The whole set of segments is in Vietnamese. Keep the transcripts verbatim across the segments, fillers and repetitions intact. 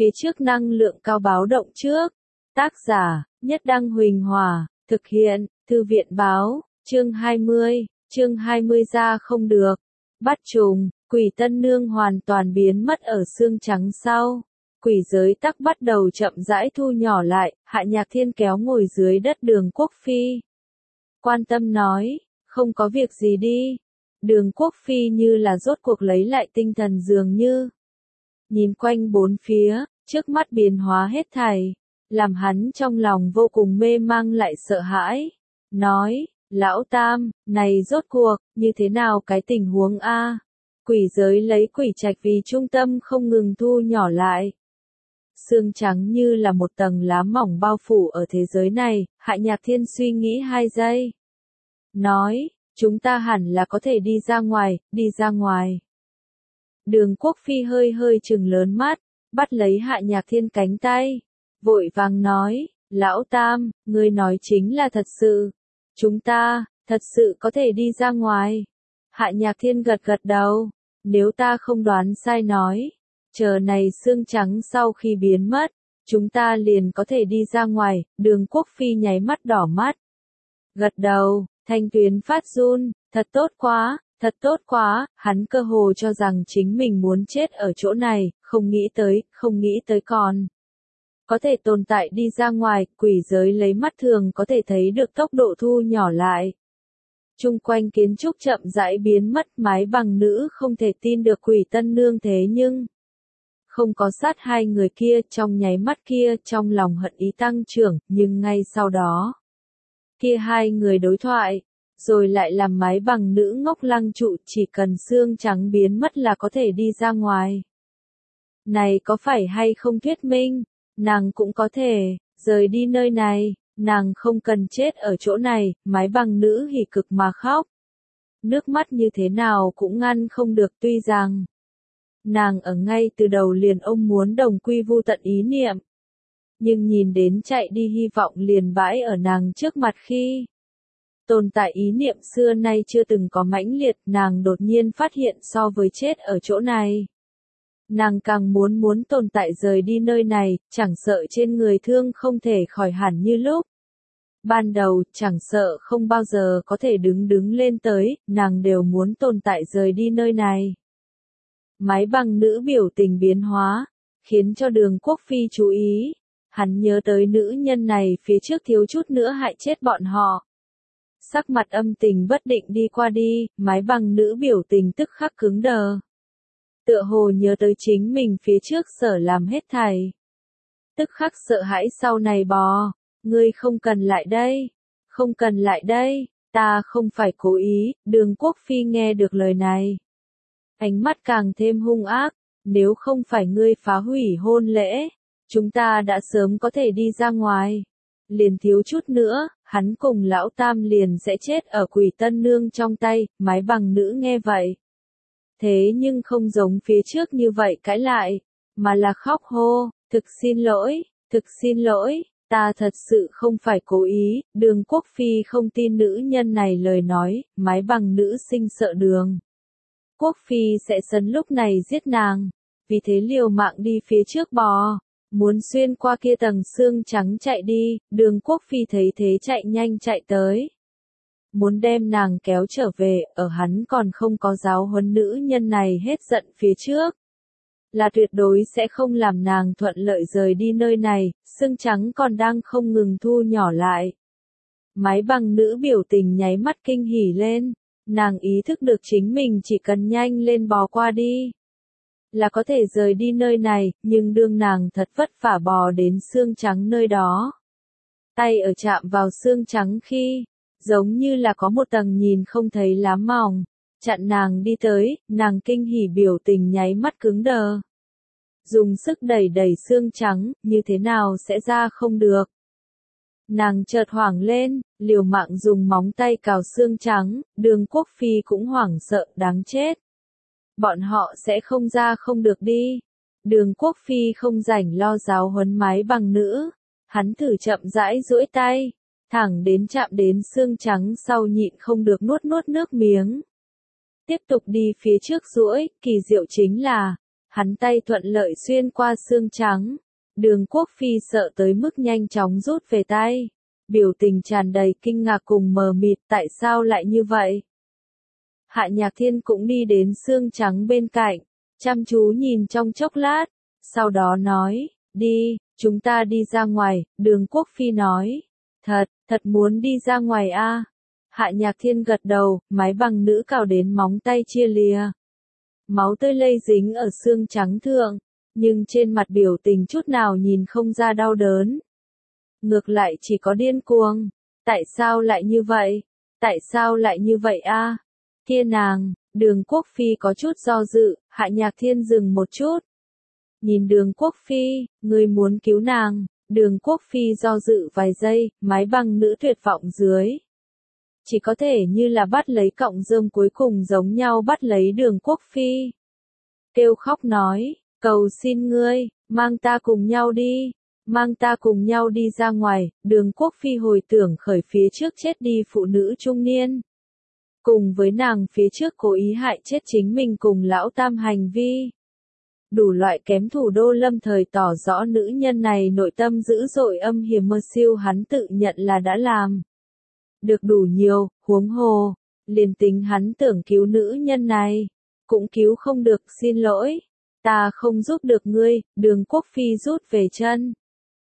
phía trước năng lượng cao báo động trước. Tác giả, Nhất Đăng Huỳnh Hòa, thực hiện, Thư viện báo, chương hai mươi, chương hai mươi ra không được. Bắt trùng, quỷ tân nương hoàn toàn biến mất ở xương trắng sau. Quỷ giới tắc bắt đầu chậm rãi thu nhỏ lại, Hạ Nhạc Thiên kéo ngồi dưới đất Đường Quốc Phi. Quan tâm nói, không có việc gì đi. Đường Quốc Phi như là rốt cuộc lấy lại tinh thần dường như. Nhìn quanh bốn phía, trước mắt biến hóa hết thảy, làm hắn trong lòng vô cùng mê mang lại sợ hãi. Nói, lão tam, này rốt cuộc, như thế nào cái tình huống a? Quỷ giới lấy quỷ trạch vì trung tâm không ngừng thu nhỏ lại. Xương trắng như là một tầng lá mỏng bao phủ ở thế giới này, Hạ Nhạc Thiên suy nghĩ hai giây. Nói, chúng ta hẳn là có thể đi ra ngoài, đi ra ngoài. Đường Quốc Phi hơi hơi trừng lớn mắt, bắt lấy Hạ Nhạc Thiên cánh tay. Vội vàng nói, lão tam, ngươi nói chính là thật sự. Chúng ta, thật sự có thể đi ra ngoài. Hạ Nhạc Thiên gật gật đầu, nếu ta không đoán sai nói. Chờ này xương trắng sau khi biến mất, chúng ta liền có thể đi ra ngoài. Đường Quốc Phi nháy mắt đỏ mắt. Gật đầu, thanh tuyến phát run, thật tốt quá, thật tốt quá, hắn cơ hồ cho rằng chính mình muốn chết ở chỗ này, không nghĩ tới, không nghĩ tới còn. Có thể tồn tại đi ra ngoài, quỷ giới lấy mắt thường có thể thấy được tốc độ thu nhỏ lại. Trung quanh kiến trúc chậm rãi biến mất, mái bằng nữ không thể tin được quỷ tân nương thế nhưng. Không có sát hai người kia, trong nháy mắt kia, trong lòng hận ý tăng trưởng, nhưng ngay sau đó. Kia hai người đối thoại, rồi lại làm mái bằng nữ ngốc lăng trụ, chỉ cần xương trắng biến mất là có thể đi ra ngoài. Này có phải hay không thuyết minh, nàng cũng có thể, rời đi nơi này, nàng không cần chết ở chỗ này, mái bằng nữ hỉ cực mà khóc. Nước mắt như thế nào cũng ngăn không được tuy rằng. Nàng ở ngay từ đầu liền ông muốn đồng quy vu tận ý niệm. Nhưng nhìn đến chạy đi hy vọng liền bãi ở nàng trước mặt khi. Tồn tại ý niệm xưa nay chưa từng có mãnh liệt, nàng đột nhiên phát hiện so với chết ở chỗ này. Nàng càng muốn muốn tồn tại rời đi nơi này, chẳng sợ trên người thương không thể khỏi hẳn như lúc. Ban đầu, chẳng sợ không bao giờ có thể đứng đứng lên tới, nàng đều muốn tồn tại rời đi nơi này. Mái bằng nữ biểu tình biến hóa, khiến cho Đường Quốc Phi chú ý. Hắn nhớ tới nữ nhân này phía trước thiếu chút nữa hại chết bọn họ. Sắc mặt âm tình bất định đi qua đi, mái bằng nữ biểu tình tức khắc cứng đờ. Tựa hồ nhớ tới chính mình phía trước sở làm hết thảy. Tức khắc sợ hãi sau này bò, ngươi không cần lại đây, không cần lại đây, ta không phải cố ý. Đường Quốc Phi nghe được lời này. Ánh mắt càng thêm hung ác, nếu không phải ngươi phá hủy hôn lễ, chúng ta đã sớm có thể đi ra ngoài. Liền thiếu chút nữa, hắn cùng lão tam liền sẽ chết ở quỷ tân nương trong tay, mái bằng nữ nghe vậy. Thế nhưng không giống phía trước như vậy cãi lại, mà là khóc hô, thực xin lỗi, thực xin lỗi, ta thật sự không phải cố ý. Đường Quốc Phi không tin nữ nhân này lời nói, mái bằng nữ sinh sợ Đường Quốc Phi sẽ sấn lúc này giết nàng, vì thế liều mạng đi phía trước bò, muốn xuyên qua kia tầng xương trắng chạy đi. Đường Quốc Phi thấy thế chạy nhanh chạy tới. Muốn đem nàng kéo trở về, ở hắn còn không có giáo huấn nữ nhân này hết giận phía trước. Là tuyệt đối sẽ không làm nàng thuận lợi rời đi nơi này, xương trắng còn đang không ngừng thu nhỏ lại. Mái bằng nữ biểu tình nháy mắt kinh hỉ lên, nàng ý thức được chính mình chỉ cần nhanh lên bò qua đi. Là có thể rời đi nơi này, nhưng đương nàng thật vất vả bò đến xương trắng nơi đó. Tay ở chạm vào xương trắng khi, giống như là có một tầng nhìn không thấy lá mỏng, chặn nàng đi tới, nàng kinh hỉ biểu tình nháy mắt cứng đờ. Dùng sức đẩy đẩy xương trắng, như thế nào sẽ ra không được. Nàng chợt hoảng lên, liều mạng dùng móng tay cào xương trắng, Đường Quốc Phi cũng hoảng sợ đáng chết. Bọn họ sẽ không ra không được đi. Đường Quốc Phi không rảnh lo giáo huấn mái bằng nữ, hắn thử chậm rãi duỗi tay, thẳng đến chạm đến xương trắng sau nhịn không được nuốt nuốt nước miếng. Tiếp tục đi phía trước duỗi, kỳ diệu chính là, Hắn tay thuận lợi xuyên qua xương trắng. Đường Quốc Phi sợ tới mức nhanh chóng rút về tay. Biểu tình tràn đầy kinh ngạc cùng mờ mịt, tại sao lại như vậy? Hạ Nhạc Thiên cũng đi đến xương trắng bên cạnh, chăm chú nhìn trong chốc lát, sau đó nói, đi, chúng ta đi ra ngoài. Đường Quốc Phi nói, thật, thật muốn đi ra ngoài a? À? Hạ Nhạc Thiên gật đầu, mái bằng nữ cào đến móng tay chia lìa. Máu tươi lây dính ở xương trắng thượng, nhưng trên mặt biểu tình chút nào nhìn không ra đau đớn. Ngược lại chỉ có điên cuồng. Tại sao lại như vậy? Tại sao lại như vậy a? À? Kia nàng, Đường Quốc Phi có chút do dự. Hạ Nhạc Thiên dừng một chút. Nhìn Đường Quốc Phi, ngươi muốn cứu nàng. Đường Quốc Phi do dự vài giây, mái bằng nữ tuyệt vọng dưới. Chỉ có thể như là bắt lấy cọng rơm cuối cùng giống nhau bắt lấy Đường Quốc Phi. Kêu khóc nói, cầu xin ngươi, mang ta cùng nhau đi, mang ta cùng nhau đi ra ngoài. Đường Quốc Phi hồi tưởng khởi phía trước chết đi phụ nữ trung niên. Cùng với nàng phía trước cố ý hại chết chính mình cùng lão tam hành vi. Đủ loại kém thủ đô lâm thời tỏ rõ nữ nhân này nội tâm dữ dội âm hiểm mơ siêu hắn tự nhận là đã làm. Được đủ nhiều, huống hồ, liền tính hắn tưởng cứu nữ nhân này, cũng cứu không được, xin lỗi, ta không giúp được ngươi. Đường Quốc Phi rút về chân.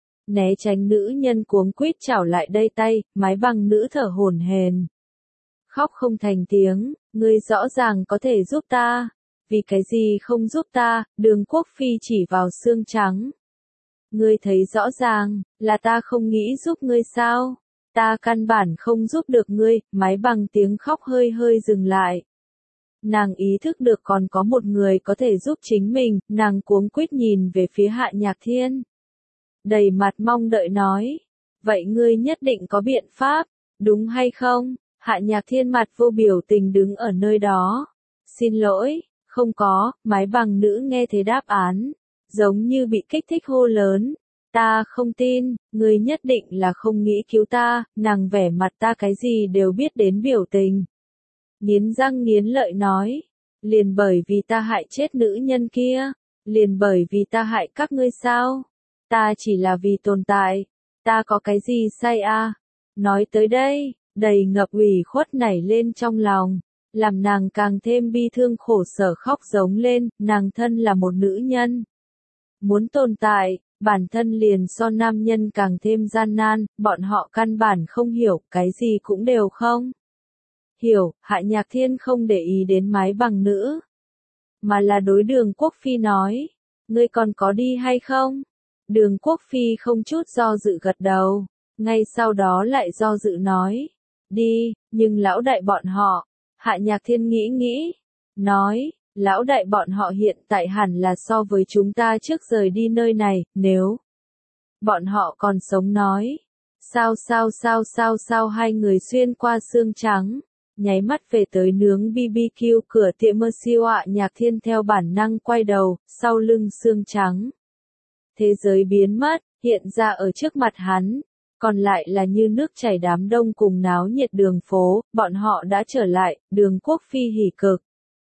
Né tránh nữ nhân cuống quýt chảo lại đây tay, mái bằng nữ thở hổn hển. Khóc không thành tiếng, ngươi rõ ràng có thể giúp ta, vì cái gì không giúp ta? Đường Quốc Phi chỉ vào xương trắng. Ngươi thấy rõ ràng, là ta không nghĩ giúp ngươi sao? Ta căn bản không giúp được ngươi. Mái bằng tiếng khóc hơi hơi dừng lại. Nàng ý thức được còn có một người có thể giúp chính mình, nàng cuống quýt nhìn về phía Hạ Nhạc Thiên. Đầy mặt mong đợi nói, vậy ngươi nhất định có biện pháp, đúng hay không? Hạ Nhạc Thiên mặt vô biểu tình đứng ở nơi đó. Xin lỗi, không có. Mái bằng nữ nghe thấy đáp án, giống như bị kích thích hô lớn. Ta không tin, ngươi nhất định là không nghĩ cứu ta. Nàng vẻ mặt ta cái gì đều biết đến biểu tình. Nghiến răng nghiến lợi nói, liền bởi vì ta hại chết nữ nhân kia, liền bởi vì ta hại các ngươi sao? Ta chỉ là vì tồn tại, ta có cái gì sai à? Nói tới đây, đầy ngập ủy khuất nảy lên trong lòng, làm nàng càng thêm bi thương khổ sở khóc giống lên. Nàng thân là một nữ nhân, muốn tồn tại, bản thân liền so nam nhân càng thêm gian nan. Bọn họ căn bản không hiểu, cái gì cũng đều không hiểu. Hạ Nhạc Thiên không để ý đến mái bằng nữ, mà là đối Đường Quốc Phi nói, ngươi còn có đi hay không? Đường Quốc Phi không chút do dự gật đầu, ngay sau đó lại do dự nói, đi, nhưng lão đại bọn họ. Hạ Nhạc Thiên nghĩ nghĩ, nói, lão đại bọn họ hiện tại hẳn là so với chúng ta trước rời đi nơi này, nếu bọn họ còn sống nói. Sao sao sao sao sao hai người xuyên qua xương trắng, nháy mắt về tới nướng bê bê kiu cửa tiệm mơ siêu. Hạ Nhạc Thiên theo bản năng quay đầu, sau lưng xương trắng. Thế giới biến mất, hiện ra ở trước mặt hắn, còn lại là như nước chảy đám đông cùng náo nhiệt đường phố. Bọn họ đã trở lại. Đường Quốc Phi hỉ cực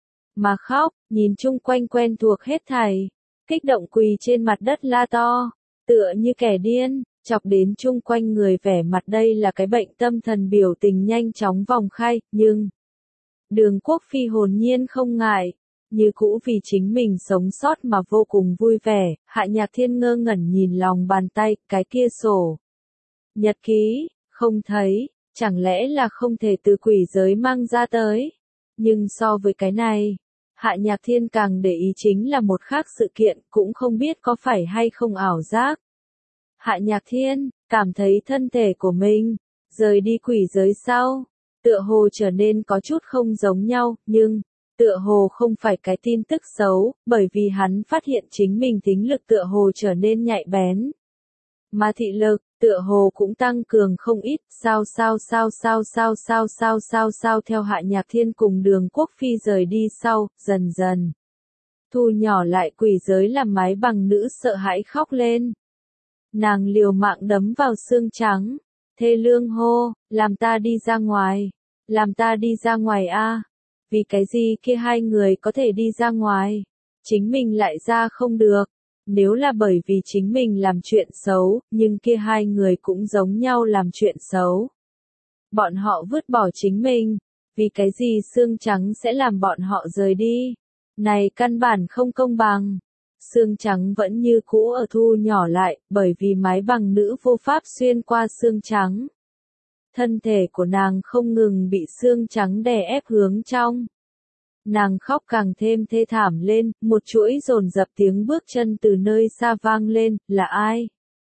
mà khóc, nhìn chung quanh quen thuộc hết thảy, kích động quỳ trên mặt đất la to, tựa như kẻ điên, chọc đến chung quanh người vẻ mặt đây là cái bệnh tâm thần biểu tình nhanh chóng vòng khai. Nhưng Đường Quốc Phi hồn nhiên không ngại, như cũ vì chính mình sống sót mà vô cùng vui vẻ. Hạ Nhạc Thiên ngơ ngẩn nhìn lòng bàn tay, cái kia sổ nhật ký, không thấy, chẳng lẽ là không thể từ quỷ giới mang ra tới? Nhưng so với cái này, Hạ Nhạc Thiên càng để ý chính là một khác sự kiện, cũng không biết có phải hay không ảo giác. Hạ Nhạc Thiên cảm thấy thân thể của mình rời đi quỷ giới sau, tựa hồ trở nên có chút không giống nhau, nhưng tựa hồ không phải cái tin tức xấu, bởi vì hắn phát hiện chính mình thính lực tựa hồ trở nên nhạy bén, mà thị lực tựa hồ cũng tăng cường không ít. Sao sao sao sao sao sao sao sao sao theo Hạ Nhạc Thiên cùng Đường Quốc Phi rời đi sau, dần dần thu nhỏ lại quỷ giới làm mái bằng nữ sợ hãi khóc lên. Nàng liều mạng đấm vào xương trắng, thê lương hô, làm ta đi ra ngoài, làm ta đi ra ngoài a. Vì cái gì kia hai người có thể đi ra ngoài? chính mình lại ra không được. Nếu là bởi vì chính mình làm chuyện xấu, nhưng kia hai người cũng giống nhau làm chuyện xấu. Bọn họ vứt bỏ chính mình, vì cái gì xương trắng sẽ làm bọn họ rời đi? Này căn bản không công bằng. Xương trắng vẫn như cũ ở thu nhỏ lại, bởi vì mái bằng nữ vô pháp xuyên qua xương trắng. Thân thể của nàng không ngừng bị xương trắng đè ép hướng trong. Nàng khóc càng thêm thê thảm lên, một chuỗi dồn dập tiếng bước chân từ nơi xa vang lên, là ai?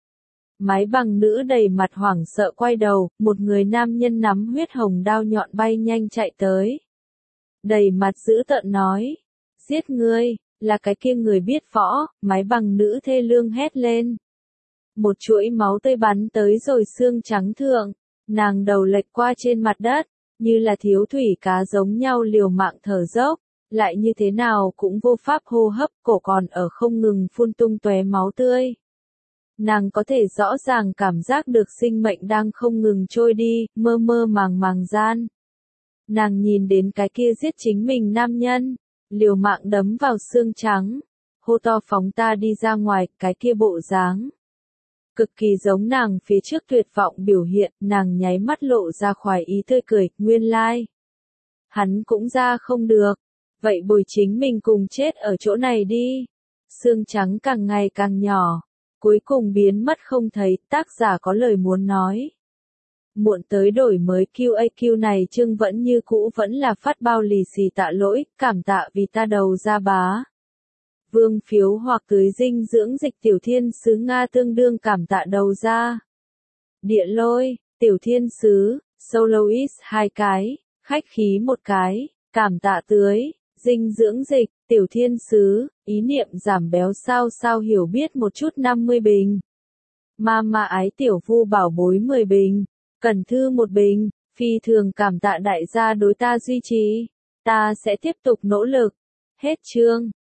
Mái bằng nữ đầy mặt hoảng sợ quay đầu, một người nam nhân nắm huyết hồng đao nhọn bay nhanh chạy tới. Đầy mặt dữ tợn nói, giết ngươi, là cái kia người biết võ, mái bằng nữ thê lương hét lên. Một chuỗi máu tươi bắn tới rồi xương trắng thượng, nàng đầu lệch qua trên mặt đất, như là thiếu thủy cá giống nhau liều mạng thở dốc, lại như thế nào cũng vô pháp hô hấp, cổ còn ở không ngừng phun tung tóe máu tươi. Nàng có thể rõ ràng cảm giác được sinh mệnh đang không ngừng trôi đi, mơ mơ màng màng gian. Nàng nhìn đến cái kia giết chính mình nam nhân, liều mạng đấm vào xương trắng, hô to phóng ta đi ra ngoài, cái kia bộ dáng. Cực kỳ giống nàng phía trước tuyệt vọng biểu hiện, nàng nháy mắt lộ ra khoái ý tươi cười, nguyên lai. Like. Hắn cũng ra không được, vậy bồi chính mình cùng chết ở chỗ này đi. Xương trắng càng ngày càng nhỏ, cuối cùng biến mất không thấy, tác giả có lời muốn nói. Muộn tới đổi mới Q A Q này chương vẫn như cũ vẫn là phát bao lì xì tạ lỗi, cảm tạ vì ta đầu ra bá. Vương phiếu hoặc tưới dinh dưỡng dịch tiểu thiên sứ Nga tương đương cảm tạ đầu ra. Địa lôi, tiểu thiên sứ, soloist hai cái, khách khí một cái, cảm tạ tưới, dinh dưỡng dịch, tiểu thiên sứ, ý niệm giảm béo sao sao hiểu biết một chút năm mươi bình. Ma ma ái tiểu vu bảo bối mười bình, cần thư một bình, phi thường cảm tạ đại gia đối ta duy trì, ta sẽ tiếp tục nỗ lực. Hết chương.